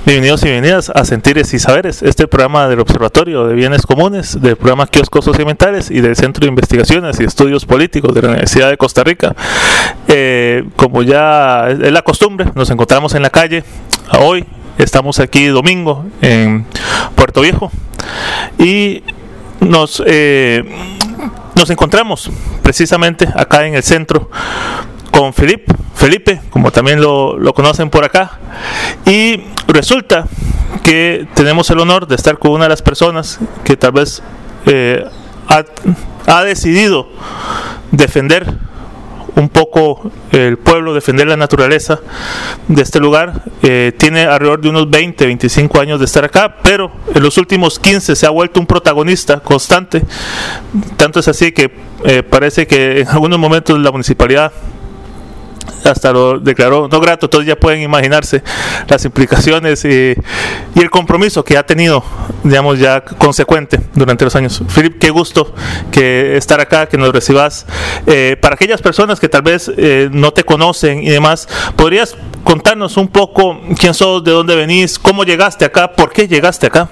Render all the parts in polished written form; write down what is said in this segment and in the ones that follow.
Bienvenidos y bienvenidas a Sentires y Saberes, este programa del Observatorio de Bienes Comunes, del programa Kioscos Socioambientales y del Centro de Investigaciones y Estudios Políticos de la Universidad de Costa Rica. Como ya es la costumbre, nos encontramos en la calle. Hoy estamos aquí domingo en Puerto Viejo y nos encontramos precisamente acá en el centro con Felipe, como también lo conocen por acá, y resulta que tenemos el honor de estar con una de las personas que tal vez ha decidido defender un poco el pueblo, defender la naturaleza de este lugar. Tiene alrededor de unos 20, 25 años de estar acá, pero en los últimos 15 se ha vuelto un protagonista constante. Tanto es así que parece que en algunos momentos la municipalidad hasta lo declaró no grato. Entonces ya pueden imaginarse las implicaciones y el compromiso que ha tenido, digamos, ya consecuente durante los años. Felipe, qué gusto que estar acá, que nos recibas. Para aquellas personas que tal vez no te conocen y demás, ¿podrías contarnos un poco quién sos, de dónde venís, cómo llegaste acá, por qué llegaste acá?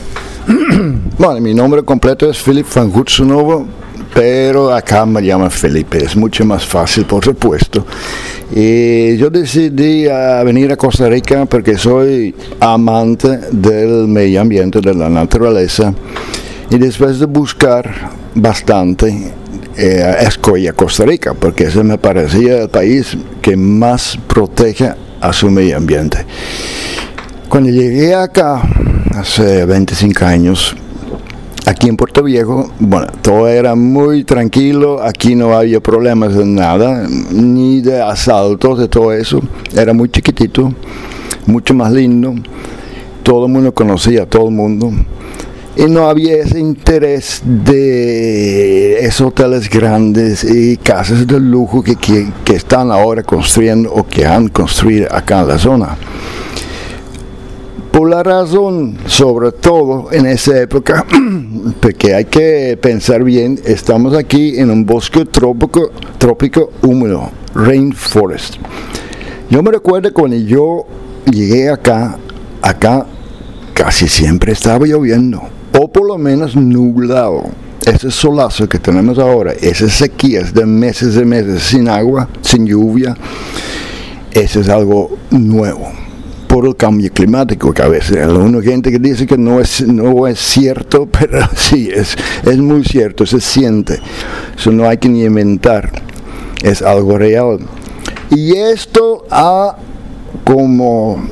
Bueno, mi nombre completo es Philip van Goetsenhoven, pero acá me llaman Felipe, es mucho más fácil, por supuesto. Y yo decidí venir a Costa Rica porque soy amante del medio ambiente, de la naturaleza, y después de buscar bastante, escogí a Costa Rica, porque ese me parecía el país que más protege a su medio ambiente. Cuando llegué acá, hace 25 años, aquí en Puerto Viejo, bueno, todo era muy tranquilo, aquí no había problemas de nada, ni de asaltos, de todo eso. Era muy chiquitito, mucho más lindo, todo el mundo conocía a todo el mundo. Y no había ese interés de esos hoteles grandes y casas de lujo que están ahora construyendo o que han construido acá en la zona. Por la razón, sobre todo en esa época, porque hay que pensar bien, estamos aquí en un bosque trópico húmedo, rainforest. Yo me recuerdo cuando yo llegué acá casi siempre estaba lloviendo, o por lo menos nublado. Ese solazo que tenemos ahora, esas sequías de meses sin agua, sin lluvia, eso es algo nuevo. Por el cambio climático, que a veces hay alguna gente que dice que no es cierto, pero sí, es muy cierto, se siente. Eso no hay que ni inventar, es algo real. Y esto con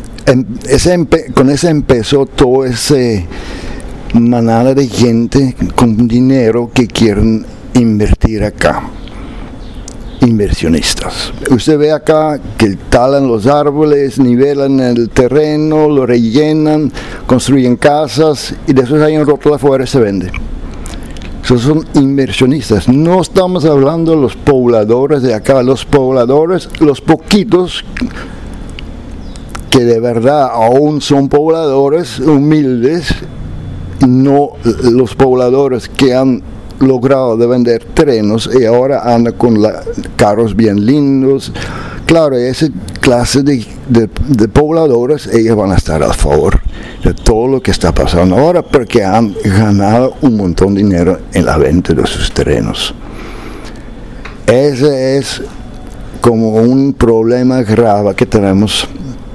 eso empezó toda esa manada de gente con dinero que quieren invertir acá. Inversionistas. Usted ve acá que talan los árboles, nivelan el terreno, lo rellenan, construyen casas y después hay un rótulo afuera y se vende. Esos son inversionistas. No estamos hablando de los pobladores de acá. Los pobladores, los poquitos que de verdad aún son pobladores humildes, no los pobladores que han logrado de vender terrenos y ahora anda con carros bien lindos. Claro, esa clase de pobladores, ellos van a estar a favor de todo lo que está pasando ahora porque han ganado un montón de dinero en la venta de sus terrenos. Ese es como un problema grave que tenemos.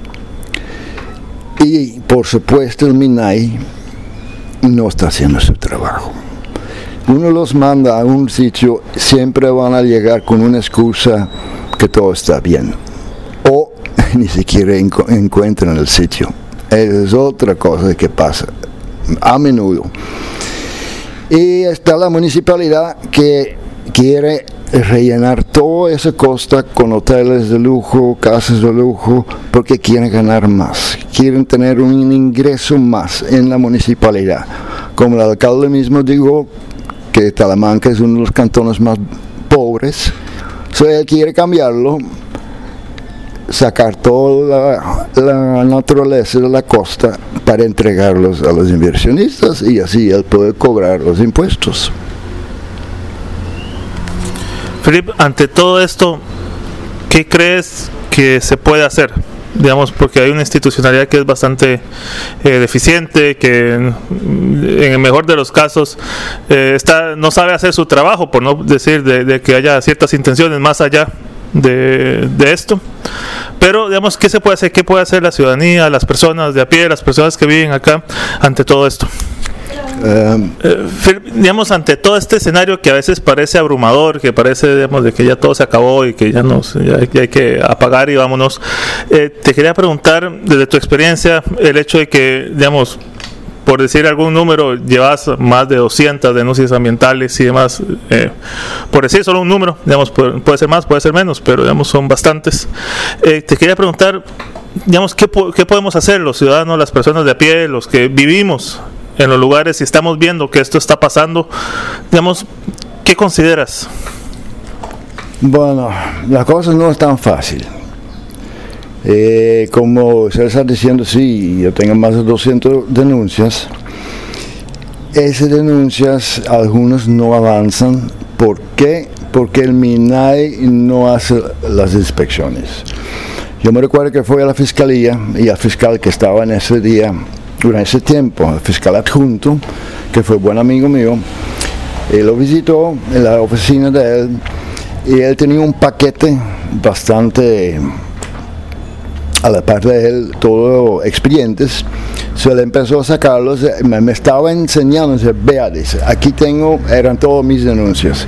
Y por supuesto el MINAI no está haciendo su trabajo. Uno los manda a un sitio, siempre van a llegar con una excusa que todo está bien. O ni siquiera encuentran el sitio. Es otra cosa que pasa a menudo. Y está la municipalidad que quiere rellenar toda esa costa con hoteles de lujo, casas de lujo, porque quieren ganar más. Quieren tener un ingreso más en la municipalidad. Como el alcalde mismo dijo, que Talamanca es uno de los cantones más pobres, él quiere cambiarlo, sacar toda la naturaleza de la costa para entregarlos a los inversionistas y así él puede cobrar los impuestos. Felipe, ante todo esto, ¿qué crees que se puede hacer? digamos, porque hay una institucionalidad que es bastante deficiente, que en el mejor de los casos no sabe hacer su trabajo, por no decir de que haya ciertas intenciones más allá de esto. Pero digamos, ¿qué se puede hacer? ¿Qué puede hacer la ciudadanía, las personas de a pie, las personas que viven acá ante todo esto? Digamos, ante todo este escenario que a veces parece abrumador, que parece, digamos, de que ya todo se acabó y que ya hay que apagar y vámonos, te quería preguntar, desde tu experiencia, el hecho de que, digamos, por decir algún número, llevas más de 200 denuncias ambientales y demás, por decir solo un número, digamos, puede ser más, puede ser menos, pero digamos son bastantes. Te quería preguntar, digamos, ¿qué podemos hacer los ciudadanos, las personas de a pie, los que vivimos en los lugares y estamos viendo que esto está pasando? Digamos, ¿qué consideras? Bueno, la cosa no es tan fácil. Como usted está diciendo, sí, yo tengo más de 200 denuncias. Esas denuncias, algunos no avanzan. ¿Por qué? Porque el MINAI no hace las inspecciones. Yo me recuerdo que fui a la fiscalía y al fiscal que estaba en ese día, durante ese tiempo, el fiscal adjunto, que fue buen amigo mío, lo visitó en la oficina de él y él tenía un paquete bastante, a la parte de él, todos expedientes. Se le empezó a sacarlos, me estaba enseñando, dice, vea, dice, aquí eran todas mis denuncias.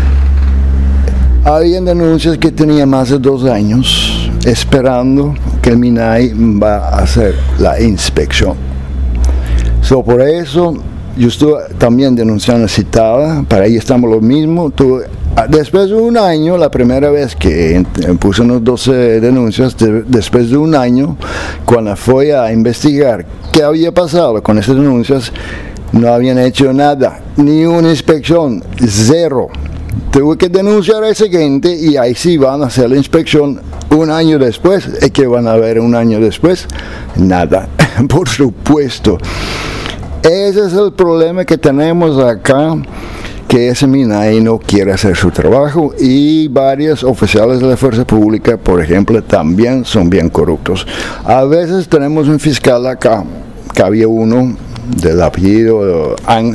Había denuncias que tenía más de 2 años esperando que el MINAI va a hacer la inspección. Por eso yo estuve también denunciando citada, para ahí estamos lo mismo. Después de 1 año, la primera vez que puse unos 12 denuncias, después de 1 año, cuando fui a investigar qué había pasado con esas denuncias, no habían hecho nada, ni una inspección, 0. Tuve que denunciar a esa gente y ahí sí van a hacer la inspección 1 año después. ¿Y qué van a ver 1 año después? Nada, por supuesto. Ese es el problema que tenemos acá, que ese MINAI no quiere hacer su trabajo y varios oficiales de la fuerza pública, por ejemplo, también son bien corruptos. A veces tenemos un fiscal acá, que había uno del apellido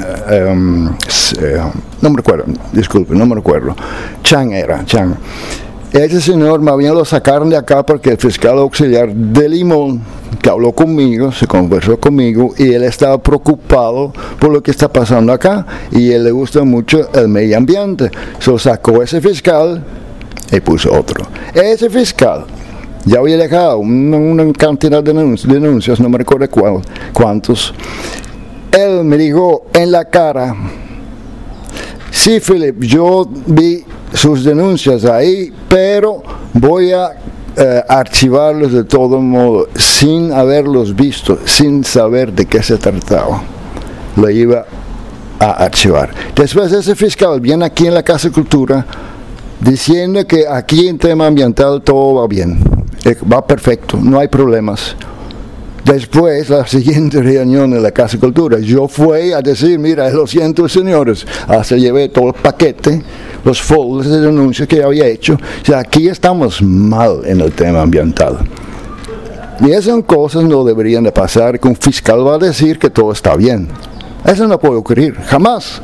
no me recuerdo, disculpe, no me recuerdo, Chang. Ese señor más bien lo sacaron de acá porque el fiscal auxiliar de Limón, que habló conmigo, se conversó conmigo y él estaba preocupado por lo que está pasando acá y él le gusta mucho el medio ambiente. Se sacó ese fiscal y puso otro. Ese fiscal ya había dejado una cantidad de denuncias, no me recuerdo cuántos. Él me dijo en la cara, sí, Philip, yo vi sus denuncias ahí, pero voy a archivarlos de todo modo, sin haberlos visto, sin saber de qué se trataba. Lo iba a archivar. Después ese fiscal viene aquí en la Casa de Cultura diciendo que aquí en tema ambiental todo va bien, va perfecto, no hay problemas. Después, la siguiente reunión en la Casa de Cultura, yo fui a decir, mira, lo siento señores, hasta llevé todo el paquete, los folders de denuncias que había hecho. O sea, aquí estamos mal en el tema ambiental. Y esas cosas no deberían de pasar, que un fiscal va a decir que todo está bien. Eso no puede ocurrir, jamás.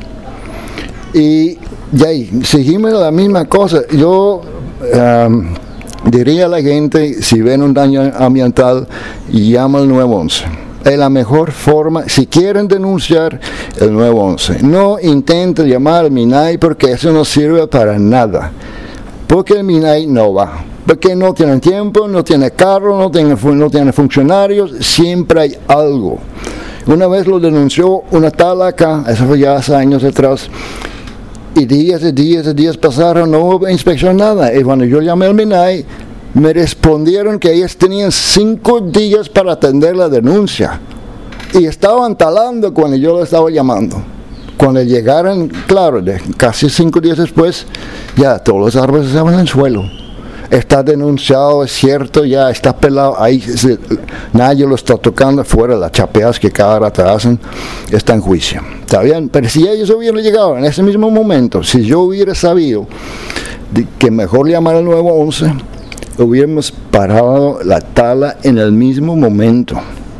Y ahí, seguimos la misma cosa. Yo diría a la gente, si ven un daño ambiental, llama al 911. Es la mejor forma, si quieren denunciar, el 911. No intenten llamar al MINAI porque eso no sirve para nada. Porque el MINAI no va. Porque no tienen tiempo, no tiene carro, no tiene funcionarios, siempre hay algo. Una vez lo denunció una tal acá, eso fue ya hace años atrás, y días pasaron, no hubo inspección, nada. Y cuando yo llamé al MINAI, me respondieron que ellos tenían 5 días para atender la denuncia. Y estaban talando cuando yo lo estaba llamando. Cuando llegaron, claro, casi 5 días después, ya todos los árboles estaban en el suelo. Está denunciado, es cierto, ya está pelado, ahí nadie lo está tocando, fuera las chapeas que cada rato hacen, está en juicio. Está bien, pero si ellos hubieran llegado en ese mismo momento, si yo hubiera sabido que mejor llamar al 911, hubiéramos parado la tala en el mismo momento.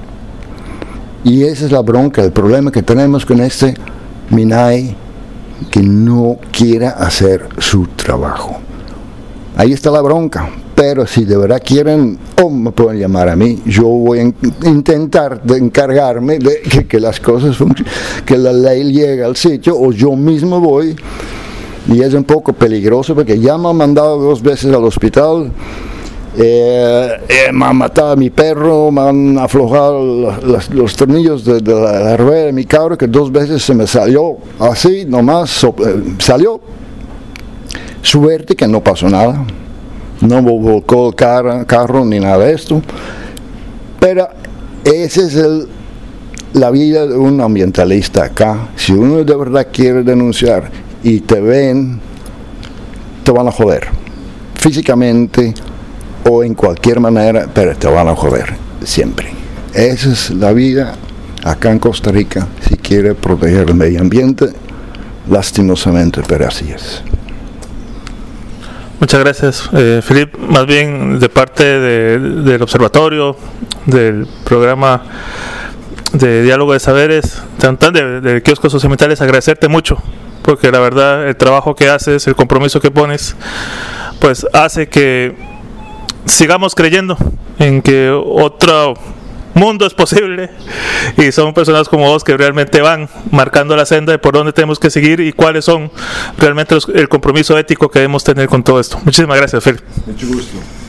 Y esa es la bronca, el problema que tenemos con este Minay, que no quiera hacer su trabajo. Ahí está la bronca. Pero si de verdad quieren, o me pueden llamar a mí, yo voy a intentar de encargarme de que las cosas funcionen, que la ley llegue al sitio, o yo mismo voy. Y es un poco peligroso porque ya me han mandado 2 veces al hospital, me han matado a mi perro, me han aflojado los tornillos de la rueda de mi carro, que 2 veces se me salió así, nomás salió. Suerte que no pasó nada. No volcó el carro ni nada de esto, pero esa es la vida de un ambientalista acá. Si uno de verdad quiere denunciar y te ven, te van a joder, físicamente o en cualquier manera, pero te van a joder, siempre. Esa es la vida acá en Costa Rica, si quiere proteger el medio ambiente, lastimosamente, pero así es. Muchas gracias, Philippe. Más bien de parte del observatorio, del programa de diálogo de saberes, de kioscos socioambientales, agradecerte mucho, porque la verdad el trabajo que haces, el compromiso que pones, pues hace que sigamos creyendo en que otro mundo es posible, y son personas como vos que realmente van marcando la senda de por dónde tenemos que seguir y cuáles son realmente el compromiso ético que debemos tener con todo esto. Muchísimas gracias, Phil. Mucho gusto.